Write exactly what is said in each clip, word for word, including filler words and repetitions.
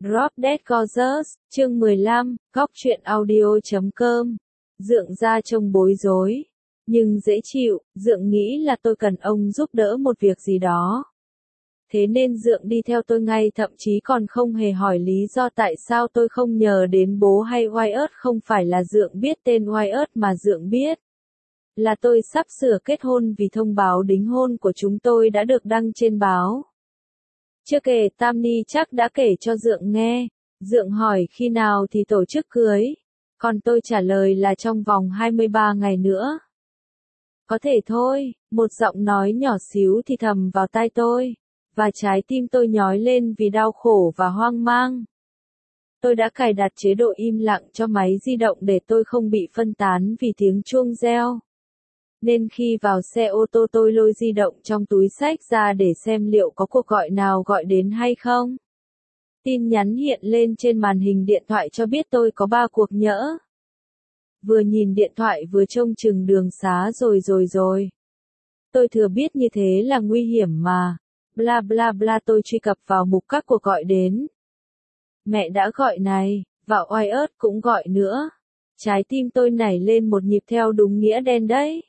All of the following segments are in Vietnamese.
Drop Dead Gorgeous, chương mười lăm, góc truyện audio chấm com. Dượng ra trông bối rối, nhưng dễ chịu, Dượng nghĩ là tôi cần ông giúp đỡ một việc gì đó. Thế nên Dượng đi theo tôi ngay, thậm chí còn không hề hỏi lý do tại sao tôi không nhờ đến bố hay Wyatt. Không phải là Dượng biết tên Wyatt mà Dượng biết là tôi sắp sửa kết hôn, vì thông báo đính hôn của chúng tôi đã được đăng trên báo. Chưa kể Tammy chắc đã kể cho Dượng nghe. Dượng hỏi khi nào thì tổ chức cưới, còn tôi trả lời là trong vòng hai mươi ba ngày nữa. Có thể thôi, một giọng nói nhỏ xíu thì thầm vào tai tôi, và trái tim tôi nhói lên vì đau khổ và hoang mang. Tôi đã cài đặt chế độ im lặng cho máy di động để tôi không bị phân tán vì tiếng chuông reo. Nên khi vào xe ô tô tôi lôi di động trong túi xách ra để xem liệu có cuộc gọi nào gọi đến hay không. Tin nhắn hiện lên trên màn hình điện thoại cho biết tôi có ba cuộc nhỡ. Vừa nhìn điện thoại vừa trông chừng đường xá rồi rồi rồi. Tôi thừa biết như thế là nguy hiểm mà. Bla bla bla, tôi truy cập vào mục các cuộc gọi đến. Mẹ đã gọi này, và Wyatt cũng gọi nữa. Trái tim tôi nảy lên một nhịp theo đúng nghĩa đen đấy.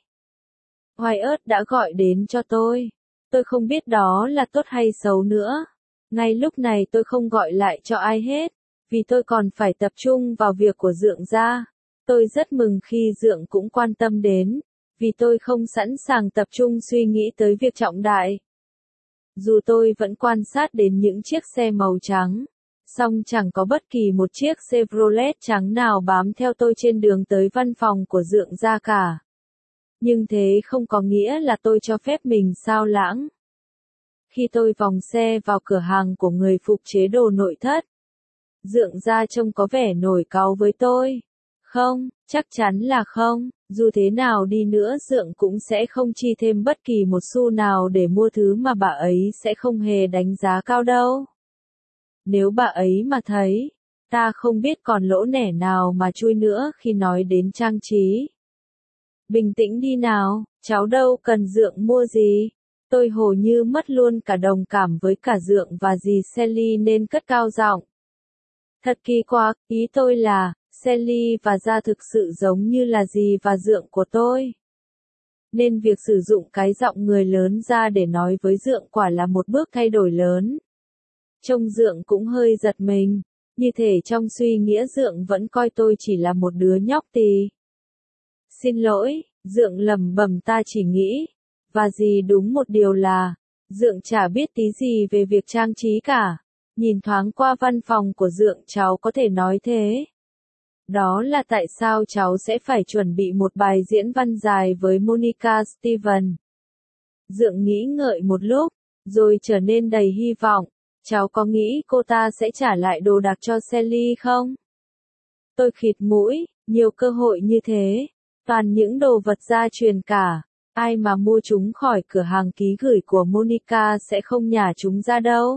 Wyatt đã gọi đến cho tôi. Tôi không biết đó là tốt hay xấu nữa. Ngay lúc này tôi không gọi lại cho ai hết, vì tôi còn phải tập trung vào việc của Dượng ra. Tôi rất mừng khi Dượng cũng quan tâm đến, vì tôi không sẵn sàng tập trung suy nghĩ tới việc trọng đại. Dù tôi vẫn quan sát đến những chiếc xe màu trắng, song chẳng có bất kỳ một chiếc Chevrolet trắng nào bám theo tôi trên đường tới văn phòng của Dượng ra cả. Nhưng thế không có nghĩa là tôi cho phép mình xao lãng. Khi tôi vòng xe vào cửa hàng của người phục chế đồ nội thất, Dượng ra trông có vẻ nổi cáu với tôi. Không, chắc chắn là không, dù thế nào đi nữa Dượng cũng sẽ không chi thêm bất kỳ một xu nào để mua thứ mà bà ấy sẽ không hề đánh giá cao đâu. Nếu bà ấy mà thấy, ta không biết còn lỗ nẻ nào mà chui nữa khi nói đến trang trí. Bình tĩnh đi nào, cháu đâu cần Dượng mua gì. Tôi hồ như mất luôn cả đồng cảm với cả Dượng và dì Sally nên cất cao giọng. Thật kỳ quặc, ý tôi là, Sally và Gia thực sự giống như là dì và Dượng của tôi. Nên việc sử dụng cái giọng người lớn ra để nói với Dượng quả là một bước thay đổi lớn. Trông Dượng cũng hơi giật mình, như thể trong suy nghĩa Dượng vẫn coi tôi chỉ là một đứa nhóc tì. Xin lỗi, Dượng lẩm bẩm, ta chỉ nghĩ, và dì đúng một điều là, Dượng chả biết tí gì về việc trang trí cả. Nhìn thoáng qua văn phòng của Dượng cháu có thể nói thế. Đó là tại sao cháu sẽ phải chuẩn bị một bài diễn văn dài với Monica Steven. Dượng nghĩ ngợi một lúc, rồi trở nên đầy hy vọng. Cháu có nghĩ cô ta sẽ trả lại đồ đạc cho Sally không? Tôi khịt mũi, nhiều cơ hội như thế. Toàn những đồ vật gia truyền cả. Ai mà mua chúng khỏi cửa hàng ký gửi của Monica sẽ không nhả chúng ra đâu.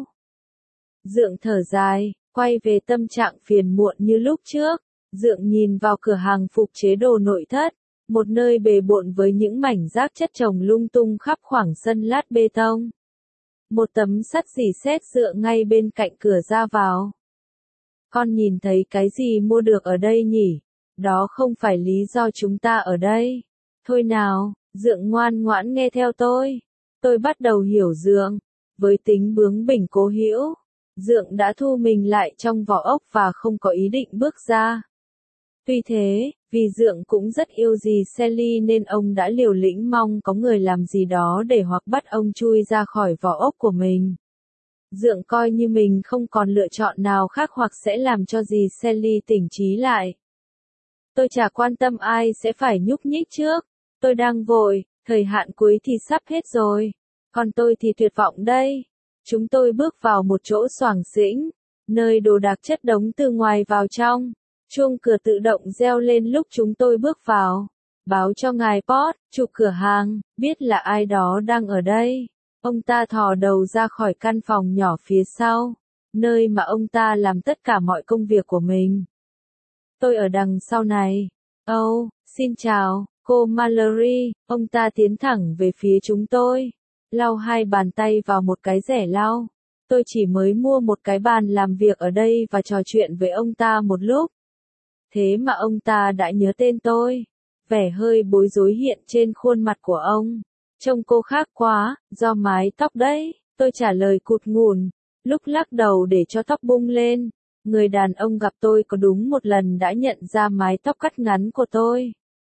Dượng thở dài, quay về tâm trạng phiền muộn như lúc trước. Dượng nhìn vào cửa hàng phục chế đồ nội thất, một nơi bề bộn với những mảnh rác chất chồng lung tung khắp khoảng sân lát bê tông. Một tấm sắt rỉ sét dựa ngay bên cạnh cửa ra vào. Con nhìn thấy cái gì mua được ở đây nhỉ? Đó không phải lý do chúng ta ở đây. Thôi nào, Dượng ngoan ngoãn nghe theo tôi. Tôi bắt đầu hiểu Dượng. Với tính bướng bỉnh cố hữu, Dượng đã thu mình lại trong vỏ ốc và không có ý định bước ra. Tuy thế, vì Dượng cũng rất yêu dì Sally nên ông đã liều lĩnh mong có người làm gì đó để hoặc bắt ông chui ra khỏi vỏ ốc của mình. Dượng coi như mình không còn lựa chọn nào khác hoặc sẽ làm cho dì Sally tỉnh trí lại. Tôi chả quan tâm ai sẽ phải nhúc nhích trước. Tôi đang vội, thời hạn cuối thì sắp hết rồi. Còn tôi thì tuyệt vọng đây. Chúng tôi bước vào một chỗ xoàng xĩnh, nơi đồ đạc chất đống từ ngoài vào trong. Chuông cửa tự động reo lên lúc chúng tôi bước vào. Báo cho ngài Pot, chủ cửa hàng, biết là ai đó đang ở đây. Ông ta thò đầu ra khỏi căn phòng nhỏ phía sau, nơi mà ông ta làm tất cả mọi công việc của mình. Tôi ở đằng sau này. Oh, xin chào, cô Mallory. Ông ta tiến thẳng về phía chúng tôi, lau hai bàn tay vào một cái rẻ lau. Tôi chỉ mới mua một cái bàn làm việc ở đây và trò chuyện với ông ta một lúc. Thế mà ông ta đã nhớ tên tôi. Vẻ hơi bối rối hiện trên khuôn mặt của ông. Trông cô khác quá, do mái tóc đấy. Tôi trả lời cụt ngùn, lúc lắc đầu để cho tóc bung lên. Người đàn ông gặp tôi có đúng một lần đã nhận ra mái tóc cắt ngắn của tôi.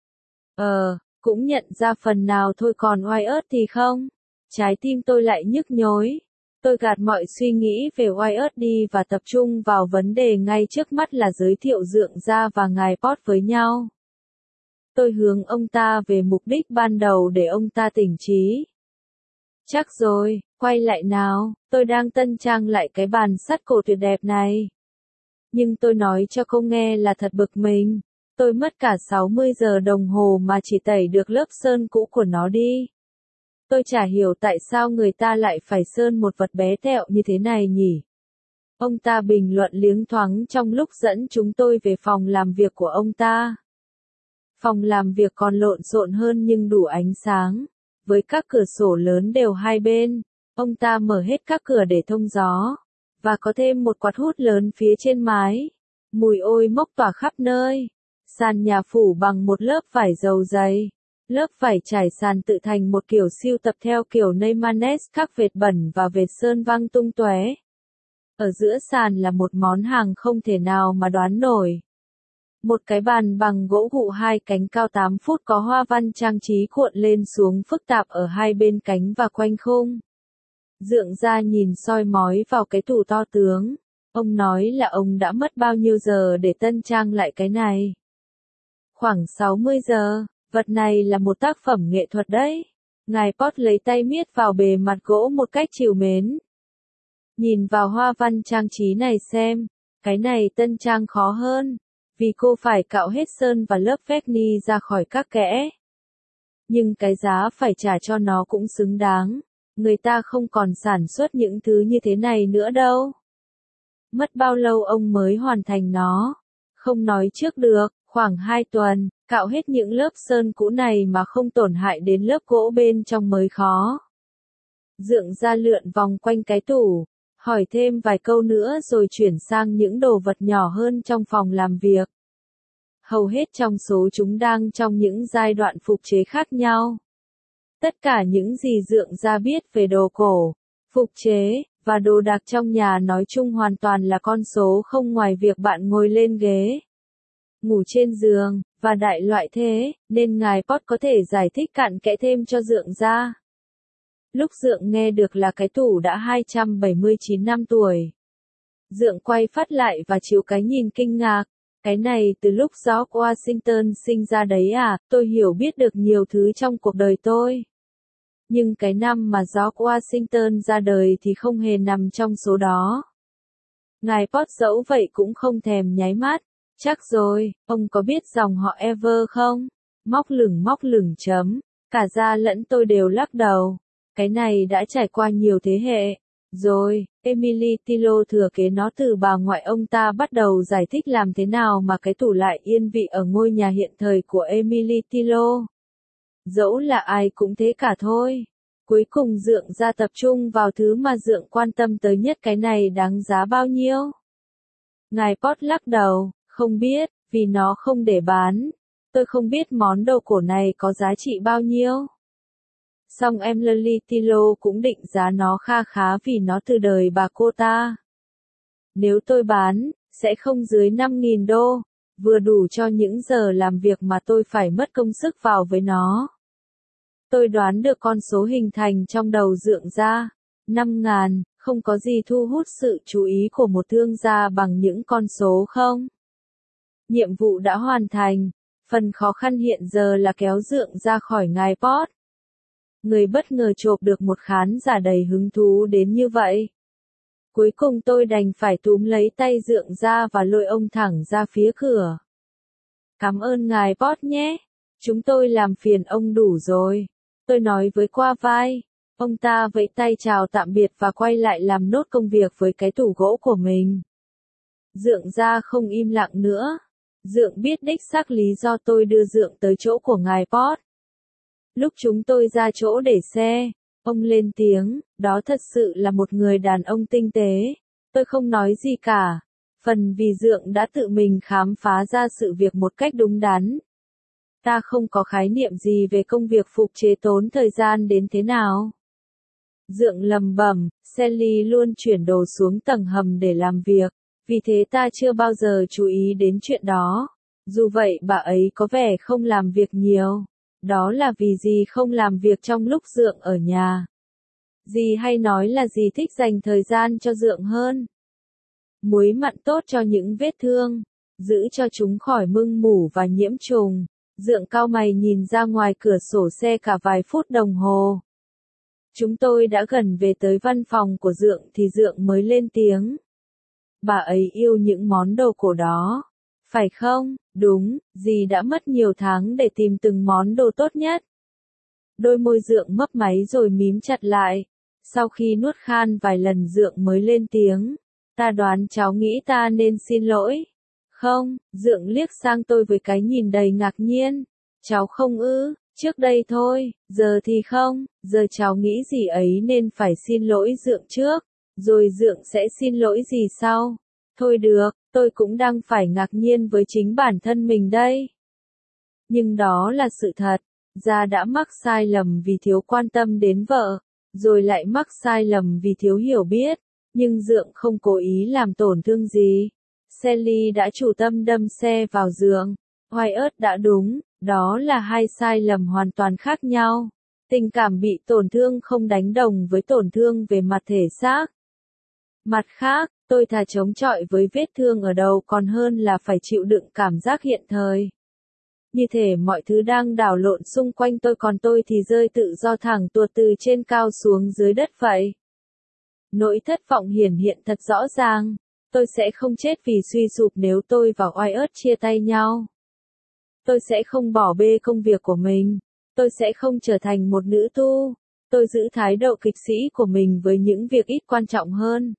Ờ, cũng nhận ra phần nào thôi, còn oai ớt thì không. Trái tim tôi lại nhức nhối. Tôi gạt mọi suy nghĩ về oai ớt đi và tập trung vào vấn đề ngay trước mắt là giới thiệu Dượng Gia và ngài Pot với nhau. Tôi hướng ông ta về mục đích ban đầu để ông ta tỉnh trí. Chắc rồi, quay lại nào, tôi đang tân trang lại cái bàn sắt cổ tuyệt đẹp này. Nhưng tôi nói cho cô nghe là thật bực mình. Tôi mất cả sáu mươi giờ đồng hồ mà chỉ tẩy được lớp sơn cũ của nó đi. Tôi chả hiểu tại sao người ta lại phải sơn một vật bé tẹo như thế này nhỉ. Ông ta bình luận liếng thoáng trong lúc dẫn chúng tôi về phòng làm việc của ông ta. Phòng làm việc còn lộn xộn hơn nhưng đủ ánh sáng. Với các cửa sổ lớn đều hai bên, ông ta mở hết các cửa để thông gió. Và có thêm một quạt hút lớn phía trên mái. Mùi ôi mốc tỏa khắp nơi. Sàn nhà phủ bằng một lớp vải dầu dày. Lớp vải trải sàn tự thành một kiểu siêu tập theo kiểu Neymanes, các vệt bẩn và vệt sơn văng tung tóe. Ở giữa sàn là một món hàng không thể nào mà đoán nổi. Một cái bàn bằng gỗ gụ hai cánh cao tám phút có hoa văn trang trí cuộn lên xuống phức tạp ở hai bên cánh và quanh khung. Dượng Gia nhìn soi mói vào cái tủ to tướng. Ông nói là ông đã mất bao nhiêu giờ để tân trang lại cái này. Khoảng sáu mươi giờ, vật này là một tác phẩm nghệ thuật đấy. Ngài Pot lấy tay miết vào bề mặt gỗ một cách trìu mến. Nhìn vào hoa văn trang trí này xem, cái này tân trang khó hơn. Vì cô phải cạo hết sơn và lớp verni ra khỏi các kẽ. Nhưng cái giá phải trả cho nó cũng xứng đáng. Người ta không còn sản xuất những thứ như thế này nữa đâu. Mất bao lâu ông mới hoàn thành nó? Không nói trước được, khoảng hai tuần, cạo hết những lớp sơn cũ này mà không tổn hại đến lớp gỗ bên trong mới khó. Dượng Gia lượn vòng quanh cái tủ, hỏi thêm vài câu nữa rồi chuyển sang những đồ vật nhỏ hơn trong phòng làm việc. Hầu hết trong số chúng đang trong những giai đoạn phục chế khác nhau. Tất cả những gì Dượng Gia biết về đồ cổ, phục chế, và đồ đạc trong nhà nói chung hoàn toàn là con số không ngoài việc bạn ngồi lên ghế, ngủ trên giường, và đại loại thế, nên ngài Pot có thể giải thích cặn kẽ thêm cho Dượng Gia. Lúc Dượng nghe được là cái tủ đã hai trăm bảy mươi chín năm tuổi. Dượng quay phát lại và chịu cái nhìn kinh ngạc. Cái này từ lúc George Washington sinh ra đấy à, tôi hiểu biết được nhiều thứ trong cuộc đời tôi. Nhưng cái năm mà George Washington ra đời thì không hề nằm trong số đó. Ngài Pot dẫu vậy cũng không thèm nháy mắt. Chắc rồi, ông có biết dòng họ Ever không? Móc lửng móc lửng chấm. Cả Gia lẫn tôi đều lắc đầu. Cái này đã trải qua nhiều thế hệ. Rồi, Emily Tilo thừa kế nó từ bà ngoại ông ta bắt đầu giải thích làm thế nào mà cái tủ lại yên vị ở ngôi nhà hiện thời của Emily Tilo. Dẫu là ai cũng thế cả thôi. Cuối cùng Dượng Gia tập trung vào thứ mà Dượng quan tâm tới nhất, cái này đáng giá bao nhiêu? Ngài Pot lắc đầu, không biết, vì nó không để bán. Tôi không biết món đồ cổ này có giá trị bao nhiêu. Song Emily Tilo cũng định giá nó kha khá vì nó từ đời bà cô ta. Nếu tôi bán, sẽ không dưới năm nghìn đô, vừa đủ cho những giờ làm việc mà tôi phải mất công sức vào với nó. Tôi đoán được con số hình thành trong đầu Dượng Gia. năm ngàn, không có gì thu hút sự chú ý của một thương gia bằng những con số không? Nhiệm vụ đã hoàn thành. Phần khó khăn hiện giờ là kéo Dượng ra khỏi ngài Pot. Người bất ngờ chộp được một khán giả đầy hứng thú đến như vậy. Cuối cùng tôi đành phải túm lấy tay Dượng ra và lôi ông thẳng ra phía cửa. Cảm ơn ngài Pot nhé. Chúng tôi làm phiền ông đủ rồi. Tôi nói với qua vai. Ông ta vẫy tay chào tạm biệt và quay lại làm nốt công việc với cái tủ gỗ của mình. Dượng ra không im lặng nữa. Dượng biết đích xác lý do tôi đưa Dượng tới chỗ của ngài Pot. Lúc chúng tôi ra chỗ để xe, Ông lên tiếng, đó thật sự là một người đàn ông tinh tế. Tôi không nói gì cả. Phần vì Dượng đã tự mình khám phá ra sự việc một cách đúng đắn. Ta không có khái niệm gì về công việc phục chế tốn thời gian đến thế nào. Dượng lầm bẩm, Sally luôn chuyển đồ xuống tầng hầm để làm việc, vì thế ta chưa bao giờ chú ý đến chuyện đó. Dù vậy bà ấy có vẻ không làm việc nhiều. Đó là vì dì không làm việc trong lúc Dượng ở nhà. Dì hay nói là dì thích dành thời gian cho Dượng hơn. Muối mặn tốt cho những vết thương, giữ cho chúng khỏi mưng mủ và nhiễm trùng. Dượng cau mày nhìn ra ngoài cửa sổ xe cả vài phút đồng hồ. Chúng tôi đã gần về tới văn phòng của Dượng thì Dượng mới lên tiếng. Bà ấy yêu những món đồ cổ đó. Phải không? Đúng, dì đã mất nhiều tháng để tìm từng món đồ tốt nhất. Đôi môi Dượng mấp máy rồi mím chặt lại. Sau khi nuốt khan vài lần Dượng mới lên tiếng. Ta đoán cháu nghĩ ta nên xin lỗi. Không, Dượng liếc sang tôi với cái nhìn đầy ngạc nhiên. Cháu không ư, trước đây thôi, giờ thì không, giờ cháu nghĩ dì ấy nên phải xin lỗi Dượng trước, rồi Dượng sẽ xin lỗi dì sau. Thôi được, tôi cũng đang phải ngạc nhiên với chính bản thân mình đây. Nhưng đó là sự thật, Gia đã mắc sai lầm vì thiếu quan tâm đến vợ, rồi lại mắc sai lầm vì thiếu hiểu biết, nhưng Dượng không cố ý làm tổn thương gì. Sally đã chủ tâm đâm xe vào Dượng. Wyatt đã đúng, đó là hai sai lầm hoàn toàn khác nhau. Tình cảm bị tổn thương không đánh đồng với tổn thương về mặt thể xác. Mặt khác, tôi thà chống chọi với vết thương ở đầu còn hơn là phải chịu đựng cảm giác hiện thời. Như thể mọi thứ đang đảo lộn xung quanh tôi còn tôi thì rơi tự do thẳng tuột từ trên cao xuống dưới đất vậy. Nỗi thất vọng hiển hiện thật rõ ràng. Tôi sẽ không chết vì suy sụp nếu tôi và Wyatt chia tay nhau. Tôi sẽ không bỏ bê công việc của mình. Tôi sẽ không trở thành một nữ tu. Tôi giữ thái độ kịch sĩ của mình với những việc ít quan trọng hơn.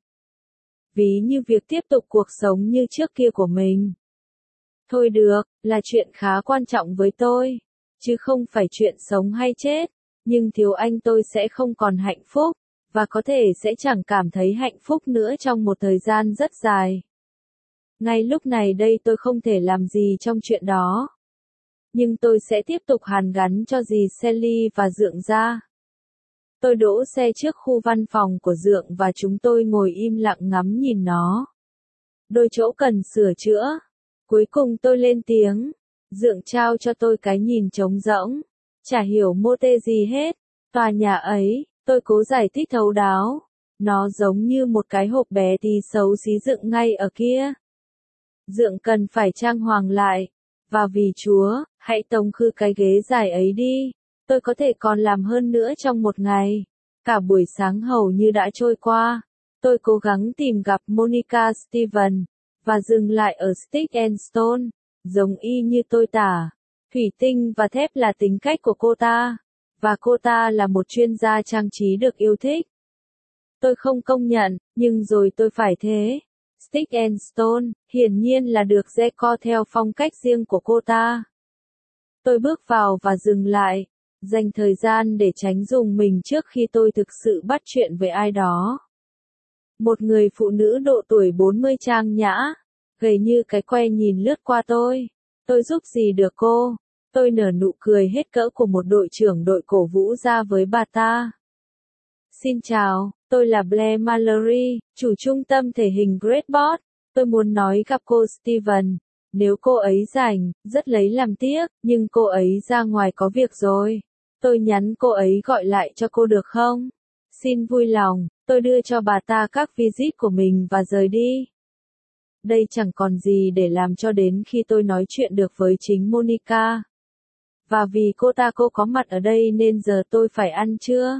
Ví như việc tiếp tục cuộc sống như trước kia của mình. Thôi được, là chuyện khá quan trọng với tôi. Chứ không phải chuyện sống hay chết. Nhưng thiếu anh tôi sẽ không còn hạnh phúc. Và có thể sẽ chẳng cảm thấy hạnh phúc nữa trong một thời gian rất dài. Ngay lúc này đây tôi không thể làm gì trong chuyện đó. Nhưng tôi sẽ tiếp tục hàn gắn cho dì Sally và Dượng Gia. Tôi đỗ xe trước khu văn phòng của Dượng và chúng tôi ngồi im lặng ngắm nhìn nó. Đôi chỗ cần sửa chữa. Cuối cùng tôi lên tiếng. Dượng trao cho tôi cái nhìn trống rỗng. Chả hiểu mô tê gì hết. Tòa nhà ấy. Tôi cố giải thích thấu đáo. Nó giống như một cái hộp bé tí xấu xí dựng ngay ở kia. Dượng cần phải trang hoàng lại. Và vì Chúa, hãy tống khứ cái ghế dài ấy đi. Tôi có thể còn làm hơn nữa trong một ngày. Cả buổi sáng hầu như đã trôi qua. Tôi cố gắng tìm gặp Monica Steven. Và dừng lại ở Stick and Stone. Giống y như tôi tả. Thủy tinh và thép là tính cách của cô ta. Và cô ta là một chuyên gia trang trí được yêu thích. Tôi không công nhận, nhưng rồi tôi phải thế. Stick and Stone, hiển nhiên là được decor theo phong cách riêng của cô ta. Tôi bước vào và dừng lại, dành thời gian để tránh dùng mình trước khi tôi thực sự bắt chuyện với ai đó. Một người phụ nữ độ tuổi bốn mươi trang nhã, gầy như cái que nhìn lướt qua tôi. Tôi giúp gì được cô? Tôi nở nụ cười hết cỡ của một đội trưởng đội cổ vũ ra với bà ta. Xin chào, tôi là Blair Mallory, chủ trung tâm thể hình Great Board. Tôi muốn nói gặp cô Steven. Nếu cô ấy rảnh, rất lấy làm tiếc, nhưng cô ấy ra ngoài có việc rồi. Tôi nhắn cô ấy gọi lại cho cô được không? Xin vui lòng, tôi đưa cho bà ta các visit của mình và rời đi. Đây chẳng còn gì để làm cho đến khi tôi nói chuyện được với chính Monica. Và vì cô ta cô có mặt ở đây nên giờ tôi phải ăn trưa.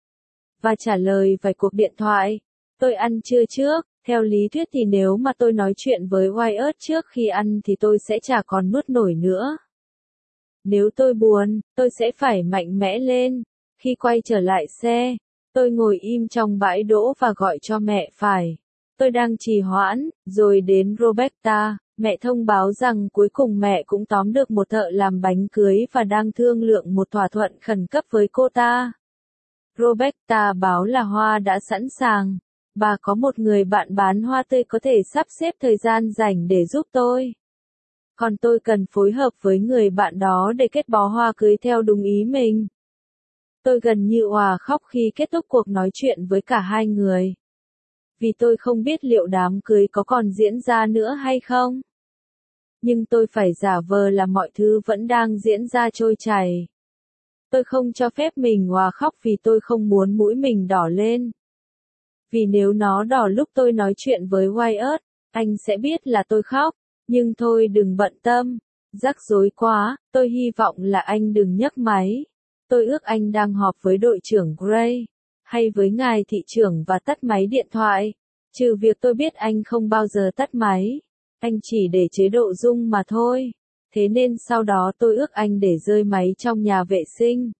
Và trả lời vài cuộc điện thoại. Tôi ăn trưa trước, theo lý thuyết thì nếu mà tôi nói chuyện với Wyatt trước khi ăn thì tôi sẽ chả còn nuốt nổi nữa. Nếu tôi buồn, tôi sẽ phải mạnh mẽ lên. Khi quay trở lại xe, tôi ngồi im trong bãi đỗ và gọi cho mẹ phải. Tôi đang trì hoãn, rồi đến Roberta. Mẹ thông báo rằng cuối cùng mẹ cũng tóm được một thợ làm bánh cưới và đang thương lượng một thỏa thuận khẩn cấp với cô ta. Roberta báo là hoa đã sẵn sàng. Bà có một người bạn bán hoa tươi có thể sắp xếp thời gian rảnh để giúp tôi. Còn tôi cần phối hợp với người bạn đó để kết bó hoa cưới theo đúng ý mình. Tôi gần như òa khóc khi kết thúc cuộc nói chuyện với cả hai người. Vì tôi không biết liệu đám cưới có còn diễn ra nữa hay không. Nhưng tôi phải giả vờ là mọi thứ vẫn đang diễn ra trôi chảy. Tôi không cho phép mình òa khóc vì tôi không muốn mũi mình đỏ lên. Vì nếu nó đỏ lúc tôi nói chuyện với Wyatt, anh sẽ biết là tôi khóc. Nhưng thôi đừng bận tâm. Rắc rối quá, tôi hy vọng là anh đừng nhấc máy. Tôi ước anh đang họp với đội trưởng Gray, hay với ngài thị trưởng và tắt máy điện thoại. Trừ việc tôi biết anh không bao giờ tắt máy. Anh chỉ để chế độ rung mà thôi. Thế nên sau đó tôi ước anh để rơi máy trong nhà vệ sinh.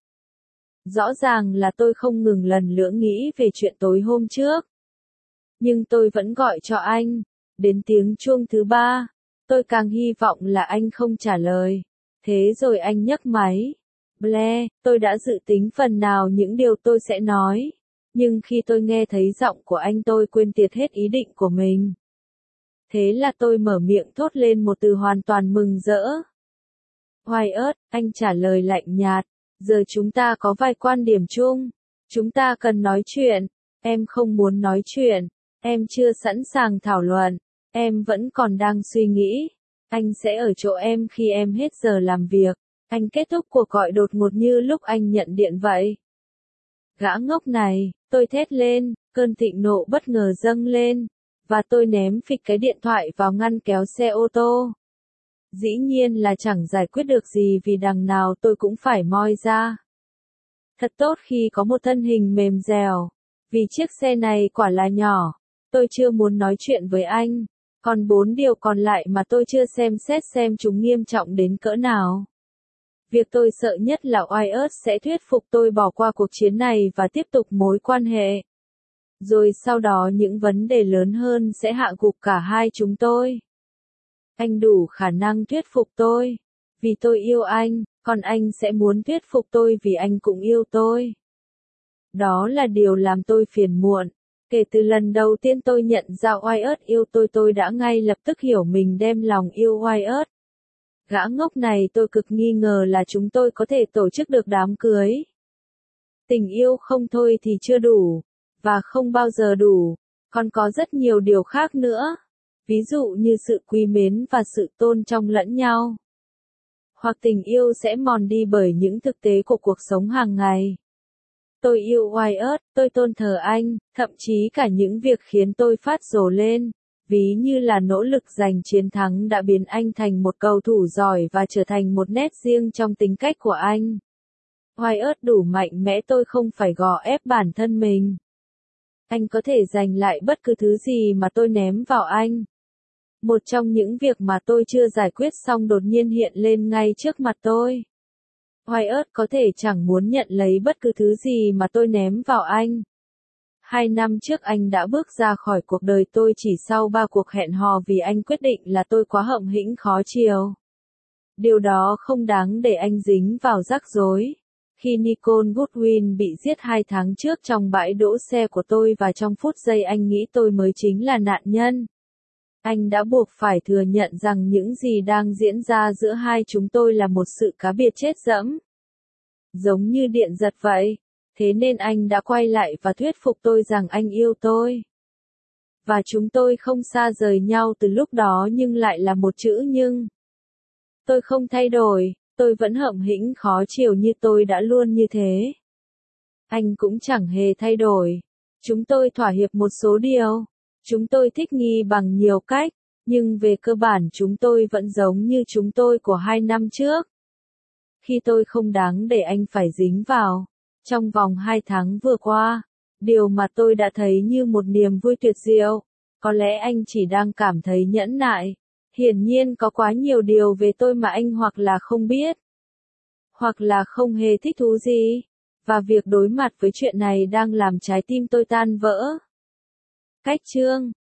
Rõ ràng là tôi không ngừng lần nữa nghĩ về chuyện tối hôm trước. Nhưng tôi vẫn gọi cho anh. Đến tiếng chuông thứ ba. Tôi càng hy vọng là anh không trả lời. Thế rồi anh nhấc máy. Blair, tôi đã dự tính phần nào những điều tôi sẽ nói. Nhưng khi tôi nghe thấy giọng của anh tôi quên tiệt hết ý định của mình. Thế là tôi mở miệng thốt lên một từ hoàn toàn mừng rỡ. Wyatt, anh trả lời lạnh nhạt. Giờ chúng ta có vài quan điểm chung. Chúng ta cần nói chuyện. Em không muốn nói chuyện. Em chưa sẵn sàng thảo luận. Em vẫn còn đang suy nghĩ. Anh sẽ ở chỗ em khi em hết giờ làm việc. Anh kết thúc cuộc gọi đột ngột như lúc anh nhận điện vậy. Gã ngốc này, tôi thét lên, cơn thịnh nộ bất ngờ dâng lên. Và tôi ném phịch cái điện thoại vào ngăn kéo xe ô tô. Dĩ nhiên là chẳng giải quyết được gì vì đằng nào tôi cũng phải moi ra. Thật tốt khi có một thân hình mềm dẻo. Vì chiếc xe này quả là nhỏ. Tôi chưa muốn nói chuyện với anh. Còn bốn điều còn lại mà tôi chưa xem xét xem chúng nghiêm trọng đến cỡ nào. Việc tôi sợ nhất là Wyatt sẽ thuyết phục tôi bỏ qua cuộc chiến này và tiếp tục mối quan hệ. Rồi sau đó những vấn đề lớn hơn sẽ hạ gục cả hai chúng tôi. Anh đủ khả năng thuyết phục tôi. Vì tôi yêu anh, còn anh sẽ muốn thuyết phục tôi vì anh cũng yêu tôi. Đó là điều làm tôi phiền muộn. Kể từ lần đầu tiên tôi nhận ra Wyatt yêu tôi tôi đã ngay lập tức hiểu mình đem lòng yêu Wyatt. Gã ngốc này tôi cực nghi ngờ là chúng tôi có thể tổ chức được đám cưới. Tình yêu không thôi thì chưa đủ. Và không bao giờ đủ. Còn có rất nhiều điều khác nữa. Ví dụ như sự quý mến và sự tôn trọng lẫn nhau. Hoặc tình yêu sẽ mòn đi bởi những thực tế của cuộc sống hàng ngày. Tôi yêu Wyatt, tôi tôn thờ anh, thậm chí cả những việc khiến tôi phát rồ lên. Ví như là nỗ lực giành chiến thắng đã biến anh thành một cầu thủ giỏi và trở thành một nét riêng trong tính cách của anh. Wyatt đủ mạnh mẽ tôi không phải gò ép bản thân mình. Anh có thể giành lại bất cứ thứ gì mà tôi ném vào anh. Một trong những việc mà tôi chưa giải quyết xong đột nhiên hiện lên ngay trước mặt tôi. Wyatt có thể chẳng muốn nhận lấy bất cứ thứ gì mà tôi ném vào anh. Hai năm trước anh đã bước ra khỏi cuộc đời tôi chỉ sau ba cuộc hẹn hò vì anh quyết định là tôi quá hậm hĩnh khó chiều. Điều đó không đáng để anh dính vào rắc rối. Khi Nicole Goodwin bị giết hai tháng trước trong bãi đỗ xe của tôi và trong phút giây anh nghĩ tôi mới chính là nạn nhân. Anh đã buộc phải thừa nhận rằng những gì đang diễn ra giữa hai chúng tôi là một sự cá biệt chết dẫm. Giống như điện giật vậy. Thế nên anh đã quay lại và thuyết phục tôi rằng anh yêu tôi. Và chúng tôi không xa rời nhau từ lúc đó nhưng lại là một chữ nhưng. Tôi không thay đổi, tôi vẫn hậm hĩnh khó chịu như tôi đã luôn như thế. Anh cũng chẳng hề thay đổi. Chúng tôi thỏa hiệp một số điều. Chúng tôi thích nghi bằng nhiều cách, nhưng về cơ bản chúng tôi vẫn giống như chúng tôi của hai năm trước. Khi tôi không đáng để anh phải dính vào. Trong vòng hai tháng vừa qua, điều mà tôi đã thấy như một niềm vui tuyệt diệu. Có lẽ anh chỉ đang cảm thấy nhẫn nại. Hiển nhiên có quá nhiều điều về tôi mà anh hoặc là không biết, hoặc là không hề thích thú gì. Và việc đối mặt với chuyện này đang làm trái tim tôi tan vỡ. Cách chương